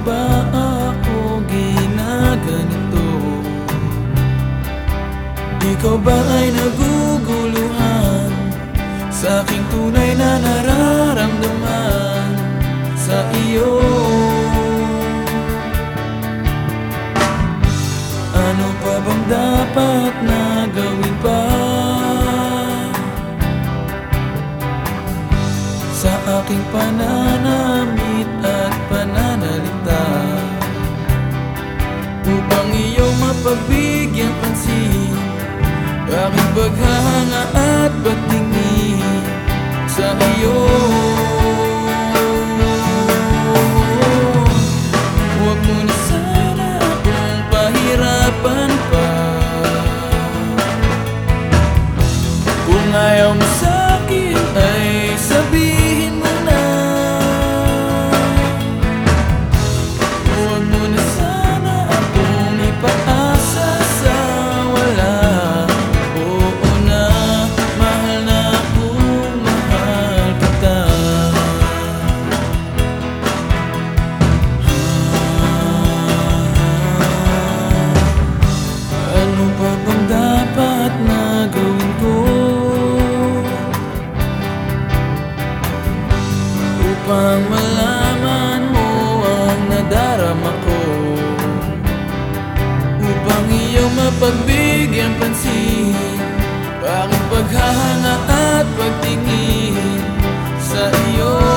ba ako ginaganito? Ikaw ba ay naguguluhan sa aking tunay na nararamdaman sa iyo? Ano pa bang dapat na gawin pa sa aking pananamit at pananalita upang iyong mapagbigyan pansin, aking paghahanga at pagtingin sa iyo? Huwag mo na sana akong pahirapan pa. Kung ayaw mo sa'kin ay sabihin mo na. Huwag mo na sana akong ipaasa sa wala. Oo na, mahal kita. Ano pa bang dapat na gawin ko upang malaman mo ang nadarama ko, upang iyong mapagbigyan pansin, aking paghahanga at pagtingin sa iyo?